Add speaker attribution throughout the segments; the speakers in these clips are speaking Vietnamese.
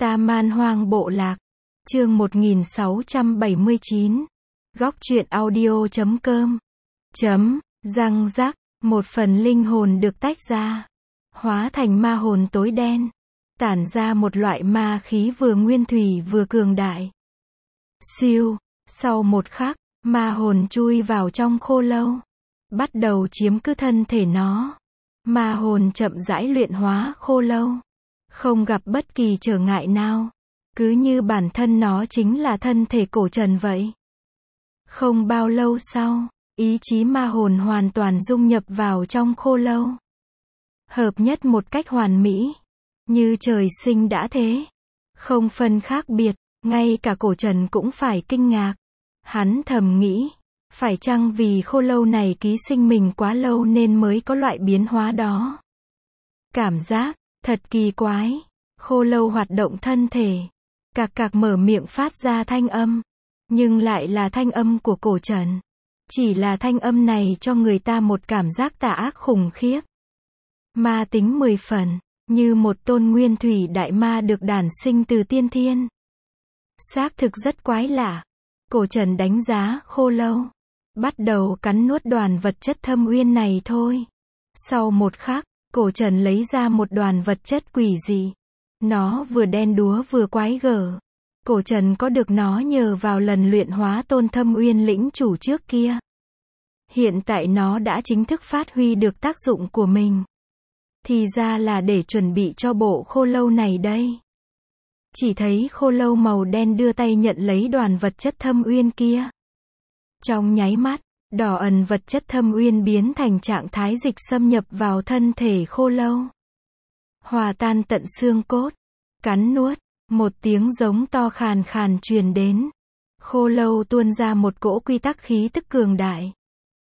Speaker 1: Ta Man Hoang Bộ Lạc. Chương 1679. Góc truyện audio.com. Răng rắc, một phần linh hồn được tách ra, hóa thành ma hồn tối đen, tản ra một loại ma khí vừa nguyên thủy vừa cường đại. Siêu, sau một khắc, ma hồn chui vào trong khô lâu, bắt đầu chiếm cứ thân thể nó. Ma hồn chậm rãi luyện hóa khô lâu, không gặp bất kỳ trở ngại nào, cứ như bản thân nó chính là thân thể cổ trần vậy. Không bao lâu sau, ý chí ma hồn hoàn toàn dung nhập vào trong khô lâu, hợp nhất một cách hoàn mỹ, như trời sinh đã thế, không phân khác biệt. Ngay cả cổ trần cũng phải kinh ngạc. Hắn thầm nghĩ, phải chăng vì khô lâu này ký sinh mình quá lâu nên mới có loại biến hóa đó. Cảm giác thật kỳ quái. Khô lâu hoạt động thân thể, cạc cạc mở miệng phát ra thanh âm, nhưng lại là thanh âm của cổ trần. Chỉ là thanh âm này cho người ta một cảm giác tà ác khủng khiếp, ma tính 10 phần, như một tôn nguyên thủy đại ma được đản sinh từ tiên thiên. Xác thực rất quái lạ. Cổ trần đánh giá khô lâu, bắt đầu cắn nuốt đoàn vật chất thâm uyên này thôi. Sau một khắc, cổ trần lấy ra một đoàn vật chất quỷ dị. Nó vừa đen đúa vừa quái gở. Cổ trần có được nó nhờ vào lần luyện hóa tôn thâm uyên lĩnh chủ trước kia. Hiện tại nó đã chính thức phát huy được tác dụng của mình. Thì ra là để chuẩn bị cho bộ khô lâu này đây. Chỉ thấy khô lâu màu đen đưa tay nhận lấy đoàn vật chất thâm uyên kia. Trong nháy mắt, đỏ ẩn vật chất thâm uyên biến thành trạng thái dịch xâm nhập vào thân thể khô lâu, hòa tan tận xương cốt. Cắn nuốt, một tiếng giống to khàn khàn truyền đến. Khô lâu tuôn ra một cỗ quy tắc khí tức cường đại.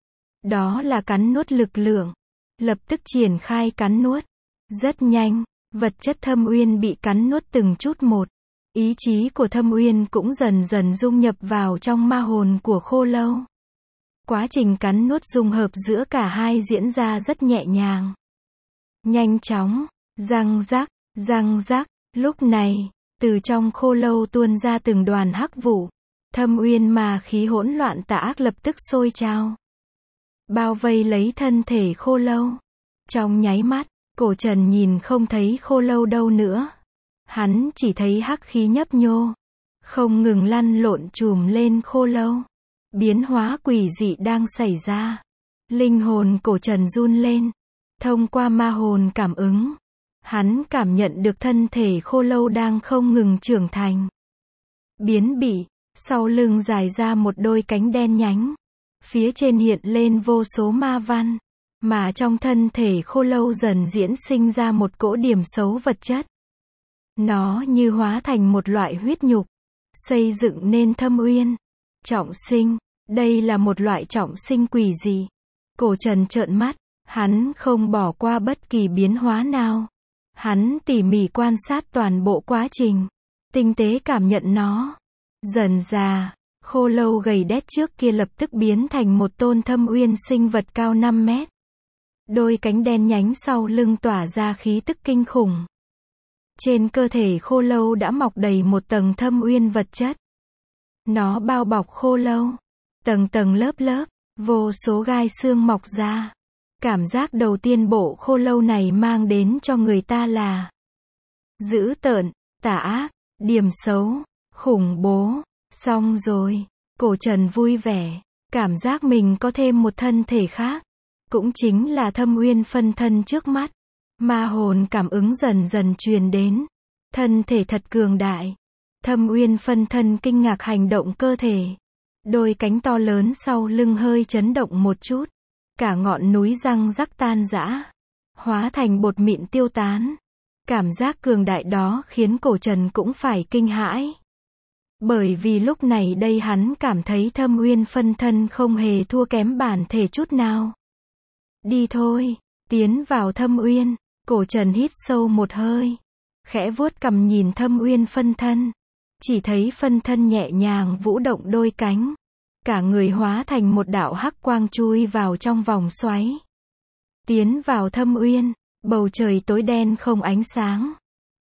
Speaker 1: Đó là cắn nuốt lực lượng. Lập tức triển khai cắn nuốt. Rất nhanh, vật chất thâm uyên bị cắn nuốt từng chút một. Ý chí của thâm uyên cũng dần dần dung nhập vào trong ma hồn của khô lâu. Quá trình cắn nuốt dung hợp giữa cả hai diễn ra rất nhẹ nhàng, nhanh chóng. Răng rắc. Lúc này, từ trong khô lâu tuôn ra từng đoàn hắc vụ. Thâm uyên ma khí hỗn loạn tà ác lập tức sôi trào, bao vây lấy thân thể khô lâu. Trong nháy mắt, cổ trần nhìn không thấy khô lâu đâu nữa. Hắn chỉ thấy hắc khí nhấp nhô, không ngừng lăn lộn trùm lên khô lâu. Biến hóa quỷ dị đang xảy ra. Linh hồn cổ trần run lên. Thông qua ma hồn cảm ứng, hắn cảm nhận được thân thể khô lâu đang không ngừng trưởng thành, biến bị. Sau lưng dài ra một đôi cánh đen nhánh. Phía trên hiện lên vô số ma văn. Mà trong thân thể khô lâu dần diễn sinh ra một cỗ điểm xấu vật chất. Nó như hóa thành một loại huyết nhục, xây dựng nên thâm uyên. Trọng sinh, đây là một loại trọng sinh quỷ dị. Cổ trần trợn mắt, hắn không bỏ qua bất kỳ biến hóa nào. Hắn tỉ mỉ quan sát toàn bộ quá trình, tinh tế cảm nhận nó. Dần dà, khô lâu gầy đét trước kia lập tức biến thành một tôn thâm uyên sinh vật cao 5 mét. Đôi cánh đen nhánh sau lưng tỏa ra khí tức kinh khủng. Trên cơ thể khô lâu đã mọc đầy một tầng thâm uyên vật chất. Nó bao bọc khô lâu, tầng tầng lớp lớp, vô số gai xương mọc ra. Cảm giác đầu tiên bộ khô lâu này mang đến cho người ta là dữ tợn, tà ác, điểm xấu, khủng bố. Xong rồi, cổ trần vui vẻ, cảm giác mình có thêm một thân thể khác, cũng chính là thâm uyên phân thân trước mắt. Ma hồn cảm ứng dần dần truyền đến. Thân thể thật cường đại. Thâm uyên phân thân kinh ngạc hành động cơ thể. Đôi cánh to lớn sau lưng hơi chấn động một chút. Cả ngọn núi răng rắc tan rã, hóa thành bột mịn tiêu tán. Cảm giác cường đại đó khiến cổ trần cũng phải kinh hãi. Bởi vì lúc này đây hắn cảm thấy thâm uyên phân thân không hề thua kém bản thể chút nào. Đi thôi, tiến vào thâm uyên. Cổ trần hít sâu một hơi, khẽ vuốt cằm nhìn thâm uyên phân thân. Chỉ thấy phân thân nhẹ nhàng vũ động đôi cánh. Cả người hóa thành một đạo hắc quang chui vào trong vòng xoáy. Tiến vào thâm uyên, bầu trời tối đen không ánh sáng.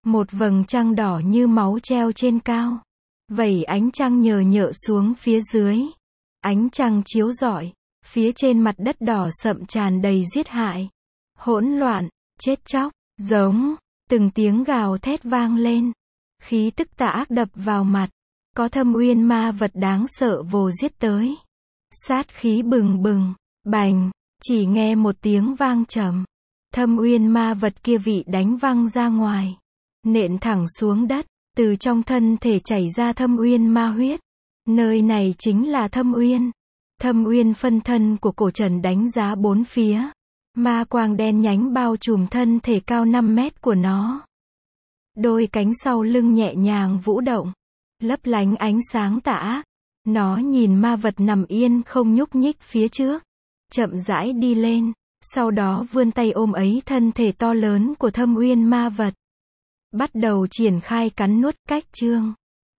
Speaker 1: Một vầng trăng đỏ như máu treo trên cao. Vẩy ánh trăng nhờ nhợ xuống phía dưới. Ánh trăng chiếu rọi. Phía trên mặt đất đỏ sậm tràn đầy giết hại. Hỗn loạn, chết chóc, giống. Từng tiếng gào thét vang lên. Khí tức tà ác đập vào mặt. Có thâm uyên ma vật đáng sợ vồ giết tới. Sát khí bừng bừng. Bành. Chỉ nghe một tiếng vang trầm. Thâm uyên ma vật kia bị đánh văng ra ngoài. Nện thẳng xuống đất. Từ trong thân thể chảy ra thâm uyên ma huyết. Nơi này chính là thâm uyên. Thâm uyên phân thân của cổ trần đánh giá bốn phía. Ma quang đen nhánh bao trùm thân thể cao 5 mét của nó. Đôi cánh sau lưng nhẹ nhàng vũ động. Lấp lánh ánh sáng tà ác. Nó nhìn ma vật nằm yên không nhúc nhích phía trước. Chậm rãi đi lên. Sau đó vươn tay ôm ấy thân thể to lớn của thâm uyên ma vật. Bắt đầu triển khai cắn nuốt cách chương.